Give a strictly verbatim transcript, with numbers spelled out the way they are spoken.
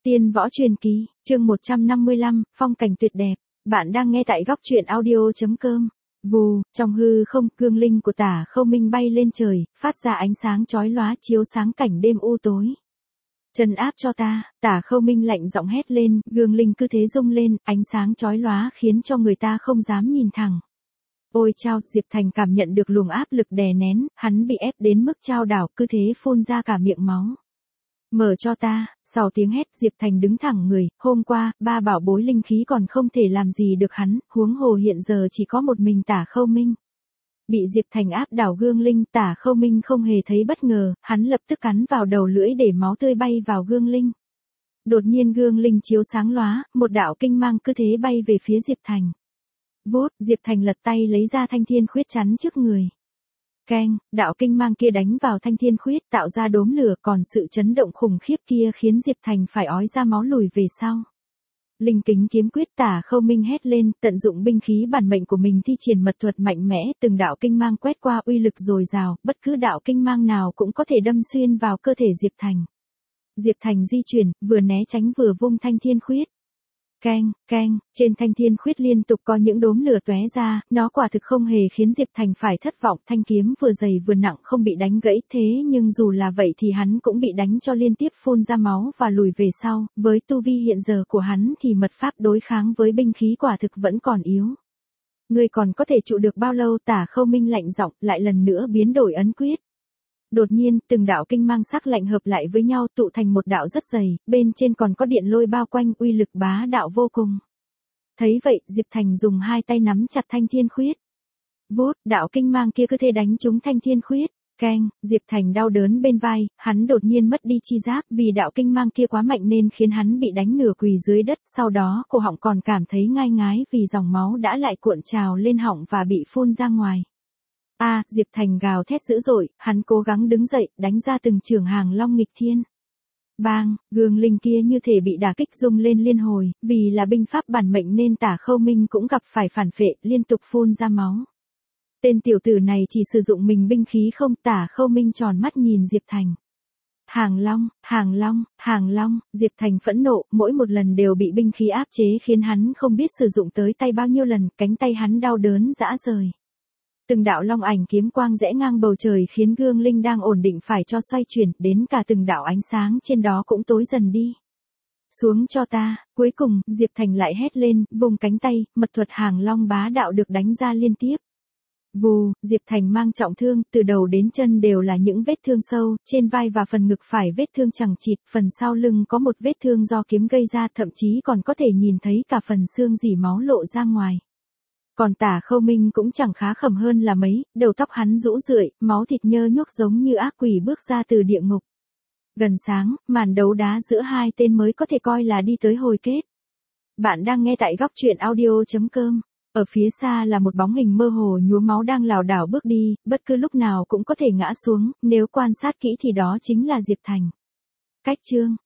Tiên võ truyền kỳ, chương một trăm năm mươi lăm, phong cảnh tuyệt đẹp. Bạn đang nghe tại góc truyện audio.com. Vù, trong hư không, cương linh của Tả Khâu Minh bay lên trời, phát ra ánh sáng chói lóa chiếu sáng cảnh đêm u tối. Trấn áp cho ta, Tả Khâu Minh lạnh giọng hét lên, gương linh cứ thế rung lên, ánh sáng chói lóa khiến cho người ta không dám nhìn thẳng. Ôi chao, Diệp Thành cảm nhận được luồng áp lực đè nén, hắn bị ép đến mức chao đảo, cứ thế phun ra cả miệng máu. Mở cho ta, sau tiếng hét Diệp Thành đứng thẳng người, hôm qua, ba bảo bối linh khí còn không thể làm gì được hắn, huống hồ hiện giờ chỉ có một mình Tả Khâu Minh. Bị Diệp Thành áp đảo gương linh, Tả Khâu Minh không hề thấy bất ngờ, hắn lập tức cắn vào đầu lưỡi để máu tươi bay vào gương linh. Đột nhiên gương linh chiếu sáng lóa, một đạo kinh mang cứ thế bay về phía Diệp Thành. Vút, Diệp Thành lật tay lấy ra thanh thiên khuyết chắn trước người. Keng, đạo kinh mang kia đánh vào thanh thiên khuyết tạo ra đốm lửa, còn sự chấn động khủng khiếp kia khiến Diệp Thành phải ói ra máu lùi về sau. Linh kính kiếm quyết, Tả Khâu Minh hét lên, tận dụng binh khí bản mệnh của mình thi triển mật thuật mạnh mẽ, từng đạo kinh mang quét qua uy lực dồi dào, bất cứ đạo kinh mang nào cũng có thể đâm xuyên vào cơ thể Diệp Thành. Diệp Thành di chuyển, vừa né tránh vừa vung thanh thiên khuyết. Keng, keng, trên thanh thiên khuyết liên tục có những đốm lửa tóe ra, nó quả thực không hề khiến Diệp Thành phải thất vọng, thanh kiếm vừa dày vừa nặng không bị đánh gãy, thế nhưng dù là vậy thì hắn cũng bị đánh cho liên tiếp phun ra máu và lùi về sau, với tu vi hiện giờ của hắn thì mật pháp đối kháng với binh khí quả thực vẫn còn yếu. Ngươi còn có thể trụ được bao lâu? Tả Khâu Minh lạnh giọng, lại lần nữa biến đổi ấn quyết. Đột nhiên, từng đạo kinh mang sắc lạnh hợp lại với nhau tụ thành một đạo rất dày, bên trên còn có điện lôi bao quanh, uy lực bá đạo vô cùng. Thấy vậy, Diệp Thành dùng hai tay nắm chặt thanh thiên khuyết. Vút, đạo kinh mang kia cứ thế đánh trúng thanh thiên khuyết. Keng, Diệp Thành đau đớn bên vai, hắn đột nhiên mất đi chi giác vì đạo kinh mang kia quá mạnh nên khiến hắn bị đánh nửa quỳ dưới đất, sau đó cổ họng còn cảm thấy ngai ngái vì dòng máu đã lại cuộn trào lên họng và bị phun ra ngoài. A, à, Diệp Thành gào thét dữ dội, hắn cố gắng đứng dậy, đánh ra từng chưởng hàng long nghịch thiên. Bang, gương linh kia như thể bị đả kích rung lên liên hồi, vì là binh pháp bản mệnh nên Tả Khâu Minh cũng gặp phải phản phệ, liên tục phun ra máu. Tên tiểu tử này chỉ sử dụng mình binh khí không? Tả Khâu Minh tròn mắt nhìn Diệp Thành. Hàng long, hàng long, hàng long, Diệp Thành phẫn nộ, mỗi một lần đều bị binh khí áp chế khiến hắn không biết sử dụng tới tay bao nhiêu lần, cánh tay hắn đau đớn rã rời. Từng đạo long ảnh kiếm quang rẽ ngang bầu trời khiến gương linh đang ổn định phải cho xoay chuyển, đến cả từng đạo ánh sáng trên đó cũng tối dần đi. Xuống cho ta, cuối cùng, Diệp Thành lại hét lên, vùng cánh tay, mật thuật hàng long bá đạo được đánh ra liên tiếp. Vù, Diệp Thành mang trọng thương, từ đầu đến chân đều là những vết thương sâu, trên vai và phần ngực phải vết thương chằng chịt, phần sau lưng có một vết thương do kiếm gây ra, thậm chí còn có thể nhìn thấy cả phần xương rỉ máu lộ ra ngoài. Còn Tả Khâu Minh cũng chẳng khá khẩm hơn là mấy, đầu tóc hắn rũ rượi, máu thịt nhơ nhuốc giống như ác quỷ bước ra từ địa ngục. Gần sáng, màn đấu đá giữa hai tên mới có thể coi là đi tới hồi kết. Bạn đang nghe tại góc truyện audio.com. Ở phía xa là một bóng hình mơ hồ nhuốm máu đang lảo đảo bước đi, bất cứ lúc nào cũng có thể ngã xuống, nếu quan sát kỹ thì đó chính là Diệp Thành. Cách chương,